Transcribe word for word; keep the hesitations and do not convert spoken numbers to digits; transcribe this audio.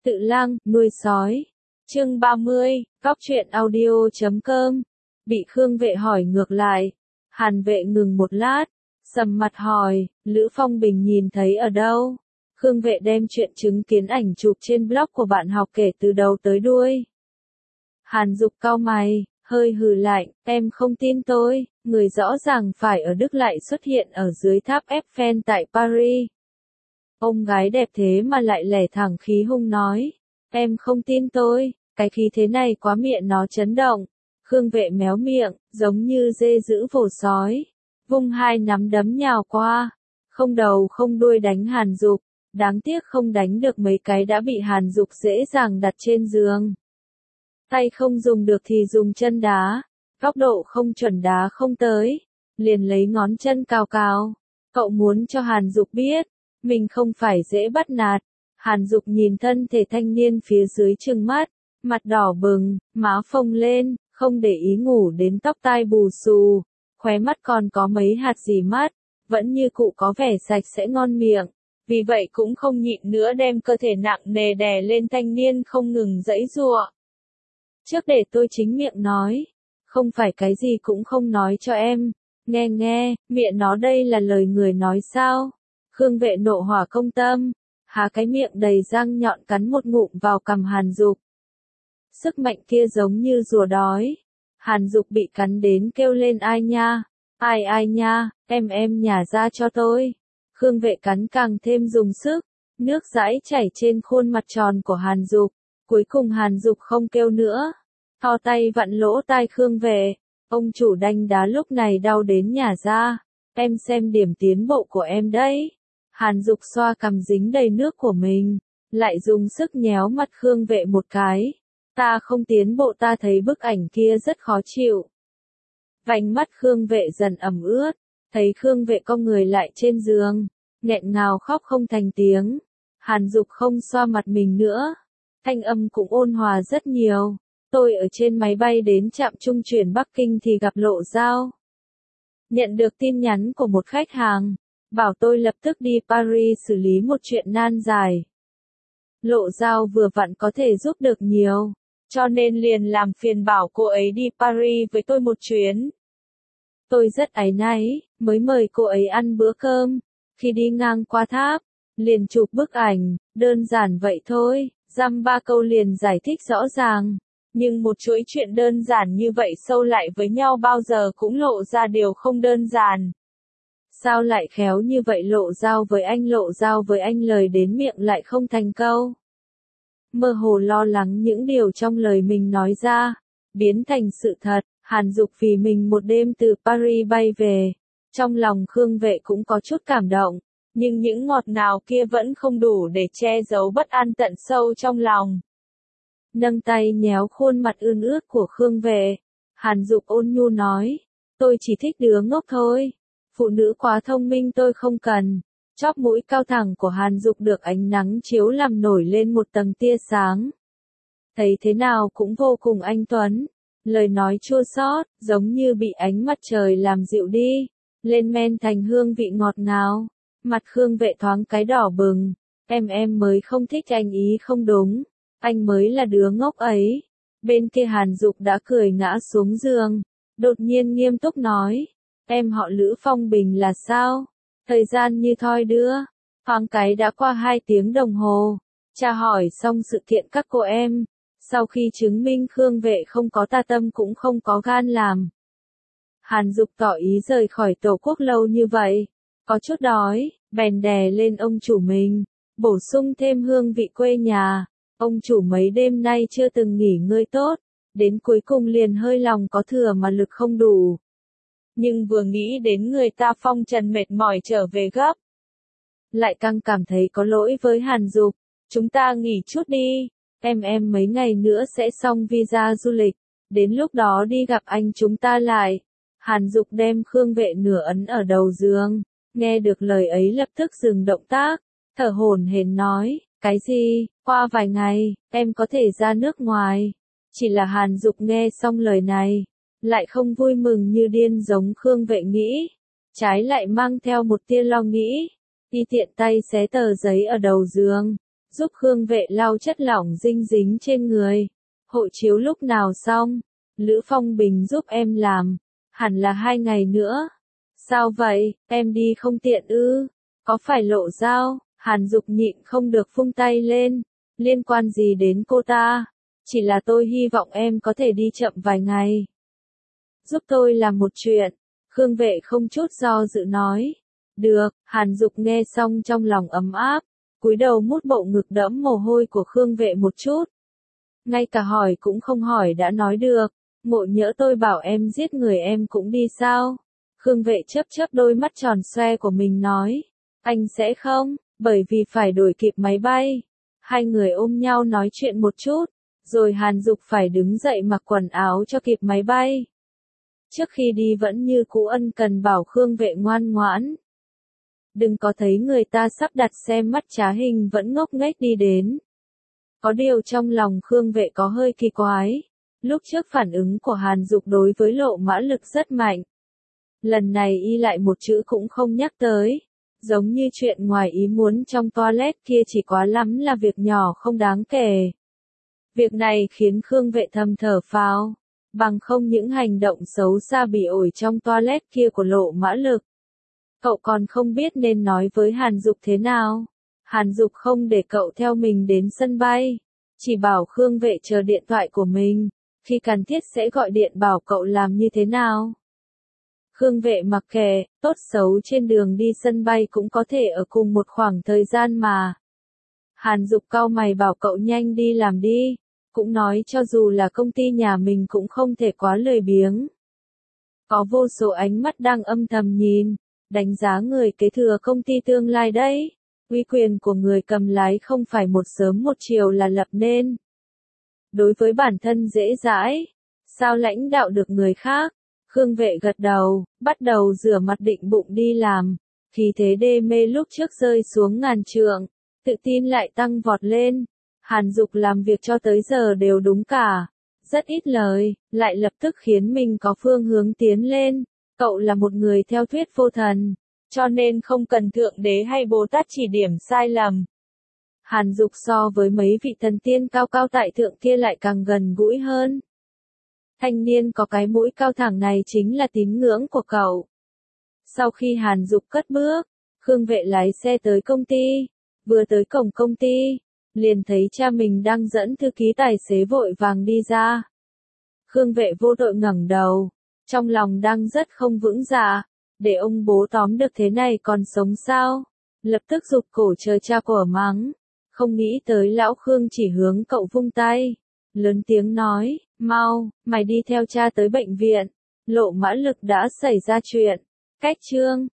Tự lang, nuôi sói. Chương ba mươi, Góc truyện audio chấm com. Bị Khương Vệ hỏi ngược lại. Hàn Vệ ngừng một lát, sầm mặt hỏi, Lữ Phong Bình nhìn thấy ở đâu? Khương Vệ đem chuyện chứng kiến ảnh chụp trên blog của bạn học kể từ đầu tới đuôi. Hàn Dục cau mày, hơi hừ lạnh, em không tin tôi, người rõ ràng phải ở Đức lại xuất hiện ở dưới tháp Eiffel tại Paris. Ông gái đẹp thế mà lại lẻ thẳng khí hung nói, em không tin tôi, cái khí thế này quá miệng nó chấn động. Khương Vệ méo miệng, giống như dê giữ vồ sói, vung hai nắm đấm nhào qua, không đầu không đuôi đánh Hàn Dục, đáng tiếc không đánh được mấy cái đã bị Hàn Dục dễ dàng đặt trên giường. Tay không dùng được thì dùng chân đá, góc độ không chuẩn đá không tới, liền lấy ngón chân cào cào. Cậu muốn cho Hàn Dục biết, mình không phải dễ bắt nạt. Hàn Dục nhìn thân thể thanh niên phía dưới trừng mắt, mặt đỏ bừng, má phồng lên, không để ý ngủ đến tóc tai bù xù, khóe mắt còn có mấy hạt dì mắt, vẫn như cụ có vẻ sạch sẽ ngon miệng. Vì vậy cũng không nhịn nữa đem cơ thể nặng nề đè lên thanh niên không ngừng giãy giụa. Trước để tôi chính miệng nói, không phải cái gì cũng không nói cho em, nghe nghe, miệng nó đây là lời người nói sao? Khương Vệ nộ hỏa công tâm, há cái miệng đầy răng nhọn cắn một ngụm vào cằm Hàn Dục. Sức mạnh kia giống như rùa đói. Hàn Dục bị cắn đến kêu lên ai nha, ai ai nha, em em nhả ra cho tôi. Khương Vệ cắn càng thêm dùng sức, nước dãi chảy trên khuôn mặt tròn của Hàn Dục. Cuối cùng Hàn Dục không kêu nữa, thò tay vặn lỗ tai Khương Vệ. Ông chủ đanh đá lúc này đau đến nhả ra, em xem điểm tiến bộ của em đấy. Hàn Dục xoa cằm dính đầy nước của mình, lại dùng sức nhéo mặt Khương Vệ một cái. Ta không tiến bộ, ta thấy bức ảnh kia rất khó chịu. Vành mắt Khương Vệ dần ẩm ướt, thấy Khương Vệ cong người lại trên giường, nghẹn ngào khóc không thành tiếng. Hàn Dục không xoa mặt mình nữa, thanh âm cũng ôn hòa rất nhiều. Tôi ở trên máy bay đến trạm trung chuyển Bắc Kinh thì gặp Lộ Giao. Nhận được tin nhắn của một khách hàng, bảo tôi lập tức đi Paris xử lý một chuyện nan giải. Lộ Giao vừa vặn có thể giúp được nhiều, cho nên liền làm phiền bảo cô ấy đi Paris với tôi một chuyến. Tôi rất áy náy, mới mời cô ấy ăn bữa cơm, khi đi ngang qua tháp, liền chụp bức ảnh, đơn giản vậy thôi, dăm ba câu liền giải thích rõ ràng. Nhưng một chuỗi chuyện đơn giản như vậy sâu lại với nhau bao giờ cũng lộ ra điều không đơn giản. Sao lại khéo như vậy? Lộ Giao với anh, Lộ Giao với anh, lời đến miệng lại không thành câu. Mơ hồ lo lắng những điều trong lời mình nói ra, biến thành sự thật. Hàn Dục vì mình một đêm từ Paris bay về. Trong lòng Khương Vệ cũng có chút cảm động, nhưng những ngọt ngào kia vẫn không đủ để che giấu bất an tận sâu trong lòng. Nâng tay nhéo khuôn mặt ươn ướt của Khương Vệ, Hàn Dục ôn nhu nói, tôi chỉ thích đứa ngốc thôi, phụ nữ quá thông minh tôi không cần. Chóp mũi cao thẳng của Hàn Dục được ánh nắng chiếu làm nổi lên một tầng tia sáng. Thấy thế nào cũng vô cùng anh tuấn, lời nói chua xót, giống như bị ánh mặt trời làm dịu đi, lên men thành hương vị ngọt ngào. Mặt Khương Vệ thoáng cái đỏ bừng, em em mới không thích anh ý không đúng. Anh mới là đứa ngốc ấy. Bên kia Hàn Dục đã cười ngã xuống giường, đột nhiên nghiêm túc nói, em họ Lữ Phong Bình là sao? Thời gian như thoi đưa, thoáng cái đã qua hai tiếng đồng hồ. Tra hỏi xong sự kiện các cô em, sau khi chứng minh Khương Vệ không có tà tâm cũng không có gan làm. Hàn Dục tỏ ý rời khỏi Tổ quốc lâu như vậy, có chút đói, bèn đè lên ông chủ mình, bổ sung thêm hương vị quê nhà. Ông chủ mấy đêm nay chưa từng nghỉ ngơi tốt, đến cuối cùng liền hơi lòng có thừa mà lực không đủ. Nhưng vừa nghĩ đến người ta phong trần mệt mỏi trở về gấp, lại càng cảm thấy có lỗi với Hàn Dục. Chúng ta nghỉ chút đi, em em mấy ngày nữa sẽ xong visa du lịch, đến lúc đó đi gặp anh chúng ta lại. Hàn Dục đem Khương Vệ nửa ấn ở đầu giường, nghe được lời ấy lập tức dừng động tác, thở hổn hển nói, cái gì, qua vài ngày, em có thể ra nước ngoài. Chỉ là Hàn Dục nghe xong lời này, lại không vui mừng như điên giống Khương Vệ nghĩ, trái lại mang theo một tia lo nghĩ. Y tiện tay xé tờ giấy ở đầu giường, giúp Khương Vệ lau chất lỏng dinh dính trên người. Hộ chiếu lúc nào xong? Lữ Phong Bình giúp em làm. Hẳn là hai ngày nữa. Sao vậy, em đi không tiện ư? Có phải lộ dao? Hàn Dục nhịn không được vung tay lên. Liên quan gì đến cô ta? Chỉ là tôi hy vọng em có thể đi chậm vài ngày. Giúp tôi làm một chuyện. Khương Vệ không chút do dự nói. Được, Hàn Dục nghe xong trong lòng ấm áp. Cúi đầu mút bộ ngực đẫm mồ hôi của Khương Vệ một chút. Ngay cả hỏi cũng không hỏi đã nói được. Ngộ nhỡ tôi bảo em giết người em cũng đi sao? Khương Vệ chớp chớp đôi mắt tròn xoe của mình nói. Anh sẽ không, bởi vì phải đổi kịp máy bay. Hai người ôm nhau nói chuyện một chút. Rồi Hàn Dục phải đứng dậy mặc quần áo cho kịp máy bay. Trước khi đi vẫn như cũ ân cần bảo Khương Vệ ngoan ngoãn. Đừng có thấy người ta sắp đặt xem mắt trá hình vẫn ngốc nghếch đi đến. Có điều trong lòng Khương Vệ có hơi kỳ quái. Lúc trước phản ứng của Hàn Dục đối với Lộ Mã Lực rất mạnh. Lần này y lại một chữ cũng không nhắc tới. Giống như chuyện ngoài ý muốn trong toilet kia chỉ quá lắm là việc nhỏ không đáng kể. Việc này khiến Khương Vệ thầm thở phào. Bằng không những hành động xấu xa bị ổi trong toilet kia của Lộ Mã Lực. Cậu còn không biết nên nói với Hàn Dục thế nào. Hàn Dục không để cậu theo mình đến sân bay. Chỉ bảo Khương Vệ chờ điện thoại của mình. Khi cần thiết sẽ gọi điện bảo cậu làm như thế nào. Khương Vệ mặc kệ, tốt xấu trên đường đi sân bay cũng có thể ở cùng một khoảng thời gian mà. Hàn Dục cau mày bảo cậu nhanh đi làm đi. Cũng nói cho dù là công ty nhà mình cũng không thể quá lười biếng. Có vô số ánh mắt đang âm thầm nhìn, đánh giá người kế thừa công ty tương lai đấy. Uy quyền của người cầm lái không phải một sớm một chiều là lập nên. Đối với bản thân dễ dãi, sao lãnh đạo được người khác? Khương Vệ gật đầu, bắt đầu rửa mặt định bụng đi làm. Khí thế đê mê lúc trước rơi xuống ngàn trượng, tự tin lại tăng vọt lên. Hàn Dục làm việc cho tới giờ đều đúng cả, rất ít lời, lại lập tức khiến mình có phương hướng tiến lên. Cậu là một người theo thuyết vô thần, cho nên không cần Thượng Đế hay Bồ Tát chỉ điểm sai lầm. Hàn Dục so với mấy vị thần tiên cao cao tại thượng kia lại càng gần gũi hơn. Thanh niên có cái mũi cao thẳng này chính là tín ngưỡng của cậu. Sau khi Hàn Dục cất bước, Khương Vệ lái xe tới công ty. Vừa tới cổng công ty, liền thấy cha mình đang dẫn thư ký tài xế vội vàng đi ra. Khương Vệ vô tội ngẩng đầu, trong lòng đang rất không vững dạ, để ông bố tóm được thế này còn sống sao? Lập tức giục cổ chờ cha của mắng, không nghĩ tới lão Khương chỉ hướng cậu vung tay, lớn tiếng nói, mau, mày đi theo cha tới bệnh viện, Lộ Mã Lực đã xảy ra chuyện. Cách chương